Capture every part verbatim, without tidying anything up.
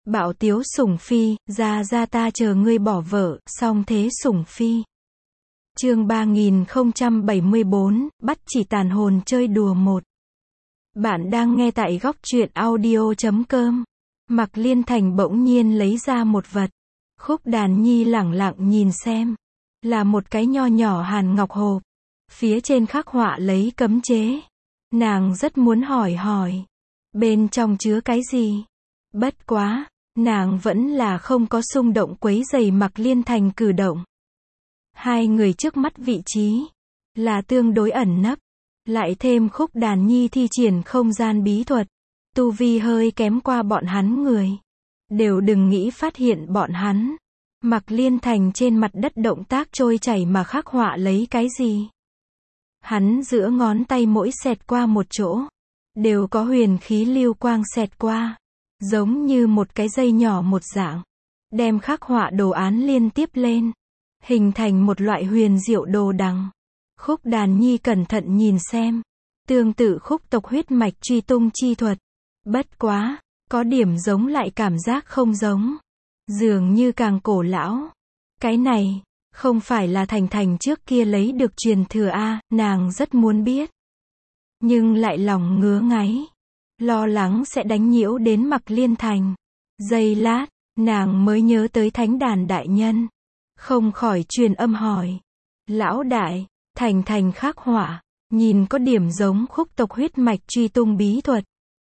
Bạo tiếu sủng phi, ra ra ta chờ ngươi bỏ vợ, song thế sủng phi. Chương ba nghìn không trăm bảy mươi bốn, bắt chỉ tàn hồn chơi đùa một. Bạn đang nghe tại góc truyện audio chấm com. Mạc Liên Thành bỗng nhiên lấy ra một vật. Khúc Đàn Nhi lẳng lặng nhìn xem. Là một cái nho nhỏ hàn ngọc hộp. Phía trên khắc họa lấy cấm chế. Nàng rất muốn hỏi hỏi. Bên trong chứa cái gì? Bất quá, nàng vẫn là không có xung động quấy rầy Mạc Liên Thành cử động. Hai người trước mắt vị trí là tương đối ẩn nấp, lại thêm Khúc Đàn Nhi thi triển không gian bí thuật, tu vi hơi kém qua bọn hắn người, đều đừng nghĩ phát hiện bọn hắn. Mạc Liên Thành trên mặt đất động tác trôi chảy mà khắc họa lấy cái gì? Hắn giữa ngón tay mỗi xẹt qua một chỗ, đều có huyền khí lưu quang xẹt qua, giống như một cái dây nhỏ một dạng, đem khắc họa đồ án liên tiếp lên, hình thành một loại huyền diệu đồ đằng. Khúc Đàn Nhi cẩn thận nhìn xem, tương tự khúc tộc huyết mạch truy tung chi thuật. Bất quá, có điểm giống lại cảm giác không giống. Dường như càng cổ lão. Cái này, không phải là Thành Thành trước kia lấy được truyền thừa a, nàng rất muốn biết. Nhưng lại lòng ngứa ngáy, lo lắng sẽ đánh nhiễu đến Mạc Liên Thành. Giây lát, nàng mới nhớ tới Thánh Đàn đại nhân. Không khỏi truyền âm hỏi. Lão đại, Thành Thành khắc họa, nhìn có điểm giống khúc tộc huyết mạch truy tung bí thuật.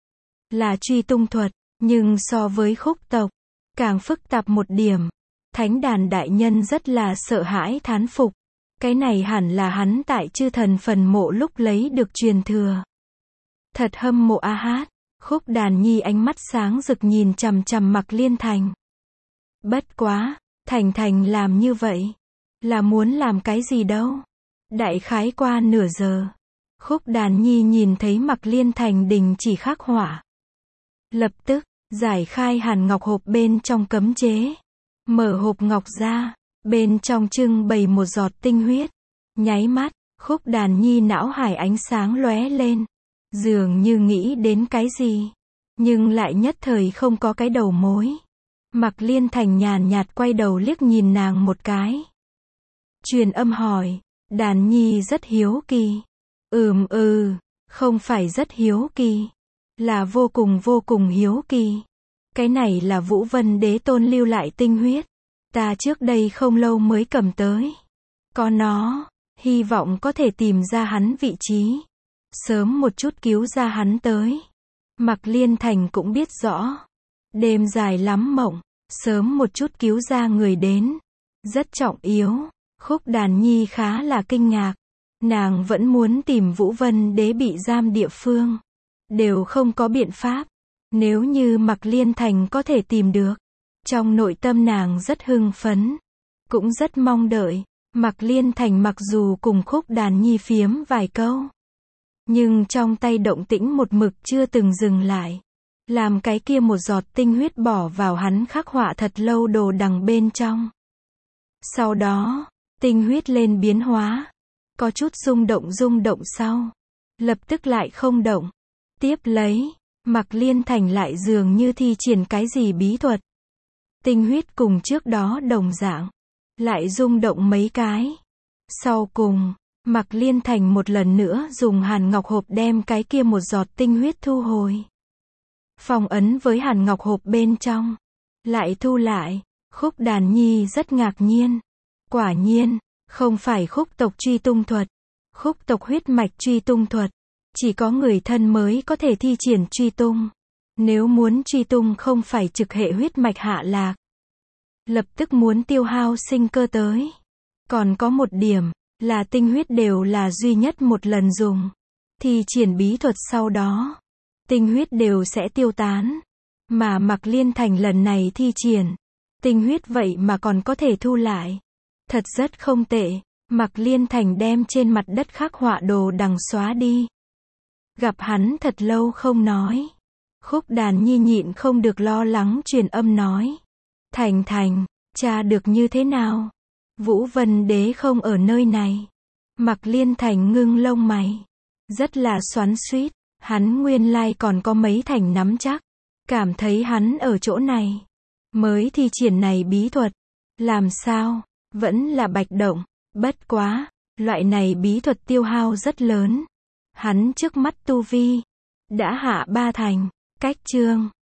Là truy tung thuật, nhưng so với khúc tộc, càng phức tạp một điểm. Thánh Đàn đại nhân rất là sợ hãi thán phục. Cái này hẳn là hắn tại chư thần phần mộ lúc lấy được truyền thừa. Thật hâm mộ a hát. Khúc Đàn Nhi ánh mắt sáng rực nhìn chằm chằm Mạc Liên Thành. Bất quá, Thành Thành làm như vậy, là muốn làm cái gì đâu. Đại khái qua nửa giờ, Khúc Đàn Nhi nhìn thấy Mạc Liên Thành đình chỉ khắc họa. Lập tức, giải khai hàn ngọc hộp bên trong cấm chế. Mở hộp ngọc ra, bên trong trưng bày một giọt tinh huyết. Nháy mắt, Khúc Đàn Nhi não hải ánh sáng lóe lên. Dường như nghĩ đến cái gì, nhưng lại nhất thời không có cái đầu mối. Mạc Liên Thành nhàn nhạt quay đầu liếc nhìn nàng một cái. Truyền âm hỏi, Đàn Nhi rất hiếu kỳ. Ừm ừ, không phải rất hiếu kỳ, là vô cùng vô cùng hiếu kỳ. Cái này là Vũ Vân Đế Tôn lưu lại tinh huyết. Ta trước đây không lâu mới cầm tới. Có nó, hy vọng có thể tìm ra hắn vị trí. Sớm một chút cứu ra hắn tới. Mạc Liên Thành cũng biết rõ. Đêm dài lắm mộng, sớm một chút cứu ra người đến. Rất trọng yếu. Khúc Đàn Nhi khá là kinh ngạc. Nàng vẫn muốn tìm Vũ Vân Đế bị giam địa phương. Đều không có biện pháp. Nếu như Mạc Liên Thành có thể tìm được. Trong nội tâm nàng rất hưng phấn. Cũng rất mong đợi. Mạc Liên Thành mặc dù cùng Khúc Đàn Nhi phiếm vài câu. Nhưng trong tay động tĩnh một mực chưa từng dừng lại. Làm cái kia một giọt tinh huyết bỏ vào hắn khắc họa thật lâu đồ đằng bên trong. Sau đó, tinh huyết lên biến hóa. Có chút rung động rung động sau. Lập tức lại không động. Tiếp lấy, Mạc Liên Thành lại dường như thi triển cái gì bí thuật. Tinh huyết cùng trước đó đồng dạng. Lại rung động mấy cái. Sau cùng, Mạc Liên Thành một lần nữa dùng hàn ngọc hộp đem cái kia một giọt tinh huyết thu hồi. Phong ấn với hàn ngọc hộp bên trong. Lại thu lại. Khúc Đàn Nhi rất ngạc nhiên. Quả nhiên, không phải khúc tộc truy tung thuật. Khúc tộc huyết mạch truy tung thuật. Chỉ có người thân mới có thể thi triển truy tung. Nếu muốn truy tung không phải trực hệ huyết mạch hạ lạc. Lập tức muốn tiêu hao sinh cơ tới. Còn có một điểm, là tinh huyết đều là duy nhất một lần dùng. Thi triển bí thuật sau đó, tinh huyết đều sẽ tiêu tán. Mà Mạc Liên Thành lần này thi triển, tinh huyết vậy mà còn có thể thu lại. Thật rất không tệ. Mạc Liên Thành đem trên mặt đất khắc họa đồ đằng xóa đi. Gặp hắn thật lâu không nói. Khúc Đàn Nhi nhịn không được lo lắng truyền âm nói. Thành Thành, tra được như thế nào? Vũ Vân Đế không ở nơi này. Mạc Liên Thành ngưng lông mày. Rất là xoắn xuýt. Hắn nguyên lai còn có mấy thành nắm chắc. Cảm thấy hắn ở chỗ này. mới thi triển này bí thuật. Làm sao? Vẫn là bạch động. Bất quá, loại này bí thuật tiêu hao rất lớn. Hắn trước mắt tu vi đã hạ ba thành. Cách chương